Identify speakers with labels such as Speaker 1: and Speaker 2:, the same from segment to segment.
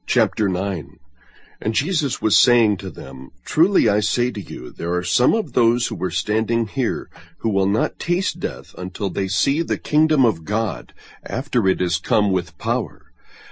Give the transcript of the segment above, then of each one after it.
Speaker 1: Chapter 9. And Jesus was saying to them, Truly I say to you, there are some of those who were standing here who will not taste death until they see the kingdom of God after it is come with power.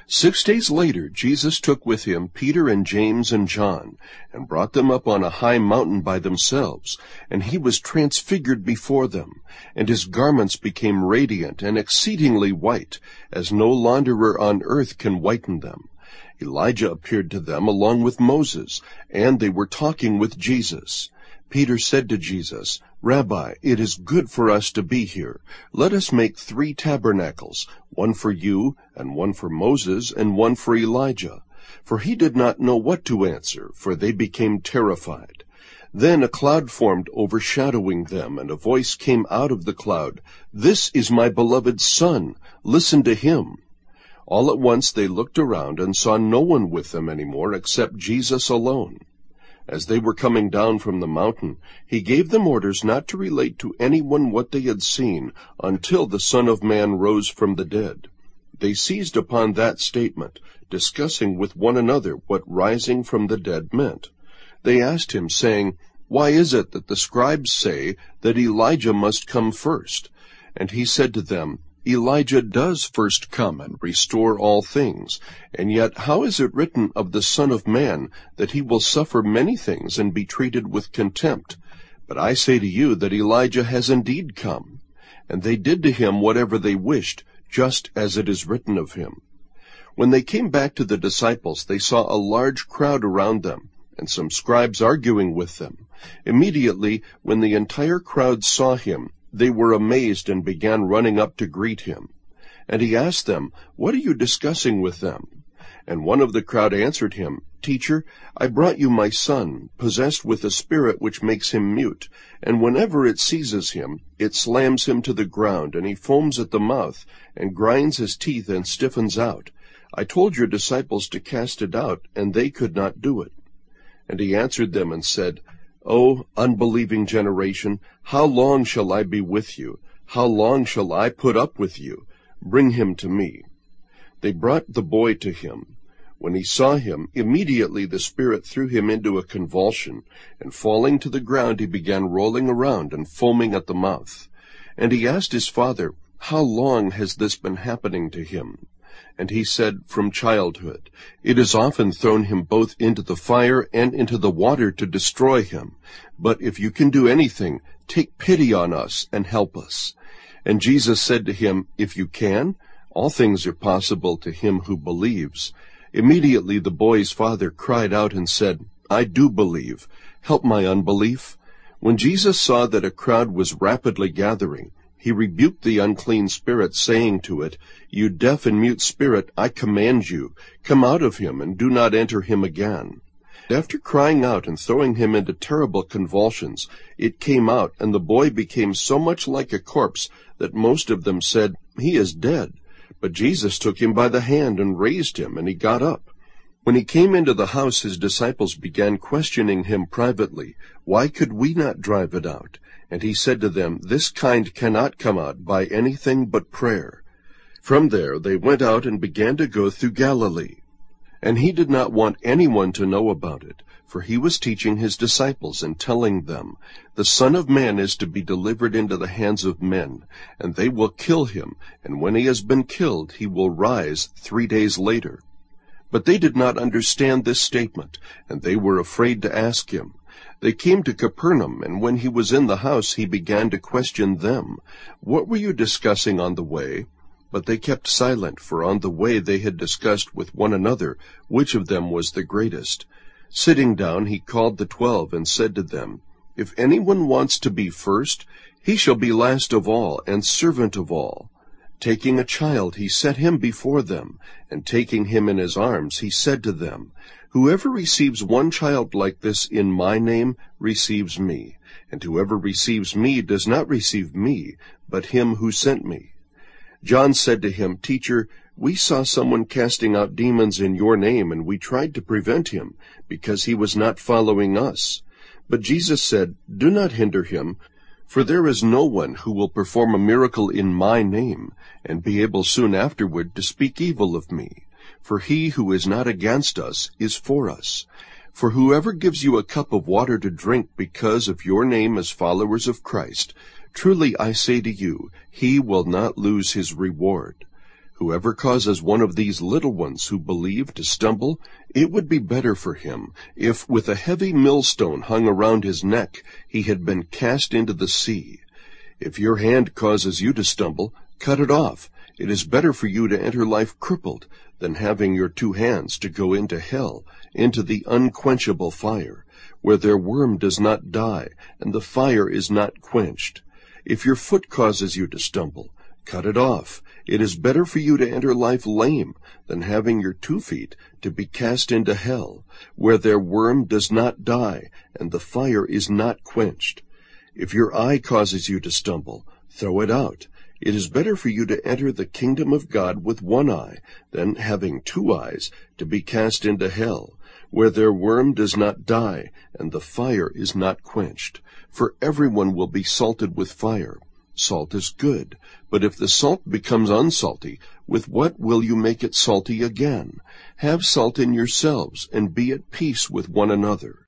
Speaker 1: 6 days later, Jesus took with him Peter and James and John, and brought them up on a high mountain by themselves, and he was transfigured before them, and his garments became radiant and exceedingly white, as no launderer on earth can whiten them. Elijah appeared to them along with Moses, and they were talking with Jesus. Peter said to Jesus, Rabbi, it is good for us to be here. Let us make 3 tabernacles, one for you, and one for Moses, and one for Elijah. For he did not know what to answer, for they became terrified. Then a cloud formed overshadowing them, and a voice came out of the cloud, This is my beloved Son, listen to him. All at once they looked around and saw no one with them any more except Jesus alone. As they were coming down from the mountain, he gave them orders not to relate to anyone what they had seen until the Son of Man rose from the dead. They seized upon that statement, discussing with one another what rising from the dead meant. They asked him, saying, Why is it that the scribes say that Elijah must come first? And he said to them, Elijah does first come and restore all things, and yet how is it written of the Son of Man that he will suffer many things and be treated with contempt? But I say to you that Elijah has indeed come. And they did to him whatever they wished, just as it is written of him. When they came back to the disciples, they saw a large crowd around them, and some scribes arguing with them. Immediately, when the entire crowd saw him, they were amazed and began running up to greet him. And he asked them, What are you discussing with them? And one of the crowd answered him, Teacher, I brought you my son, possessed with a spirit which makes him mute, and whenever it seizes him, it slams him to the ground, and he foams at the mouth, and grinds his teeth and stiffens out. I told your disciples to cast it out, and they could not do it. And he answered them and said, O unbelieving generation, how long shall I be with you? How long shall I put up with you? Bring him to me. They brought the boy to him. When he saw him, immediately the spirit threw him into a convulsion, and falling to the ground he began rolling around and foaming at the mouth. And he asked his father, How long has this been happening to him? And he said, From childhood. It has often thrown him both into the fire and into the water to destroy him. But if you can do anything, take pity on us and help us. And Jesus said to him, If you can, all things are possible to him who believes. Immediately the boy's father cried out and said, I do believe. Help my unbelief. When Jesus saw that a crowd was rapidly gathering, he rebuked the unclean spirit, saying to it, You deaf and mute spirit, I command you, come out of him, and do not enter him again. After crying out and throwing him into terrible convulsions, it came out, and the boy became so much like a corpse that most of them said, He is dead. But Jesus took him by the hand and raised him, and he got up. When he came into the house, his disciples began questioning him privately, Why could we not drive it out? And he said to them, This kind cannot come out by anything but prayer. From there they went out and began to go through Galilee. And he did not want anyone to know about it, for he was teaching his disciples and telling them, The Son of Man is to be delivered into the hands of men, and they will kill him, and when he has been killed, he will rise 3 days later. But they did not understand this statement, and they were afraid to ask him. They came to Capernaum, and when he was in the house, he began to question them. What were you discussing on the way? But they kept silent, for on the way they had discussed with one another which of them was the greatest. Sitting down, he called the 12 and said to them, If anyone wants to be first, he shall be last of all and servant of all. Taking a child, he set him before them, and taking him in his arms, he said to them, Whoever receives one child like this in my name receives me, and whoever receives me does not receive me, but him who sent me. John said to him, Teacher, we saw someone casting out demons in your name, and we tried to prevent him, because he was not following us. But Jesus said, Do not hinder him, for there is no one who will perform a miracle in my name, and be able soon afterward to speak evil of me. for he who is not against us is for us. For whoever gives you a cup of water to drink because of your name as followers of Christ, truly I say to you, he will not lose his reward. Whoever causes one of these little ones who believe to stumble, it would be better for him if with a heavy millstone hung around his neck he had been cast into the sea. If your hand causes you to stumble, cut it off. It is better for you to enter life crippled than having your 2 hands to go into hell, into the unquenchable fire, where their worm does not die and the fire is not quenched. If your foot causes you to stumble, cut it off. It is better for you to enter life lame than having your 2 feet to be cast into hell, where their worm does not die and the fire is not quenched. If your eye causes you to stumble, throw it out. It is better for you to enter the kingdom of God with 1 eye than having 2 eyes to be cast into hell, where their worm does not die and the fire is not quenched. For everyone will be salted with fire. Salt is good, but if the salt becomes unsalty, with what will you make it salty again? Have salt in yourselves, and be at peace with one another.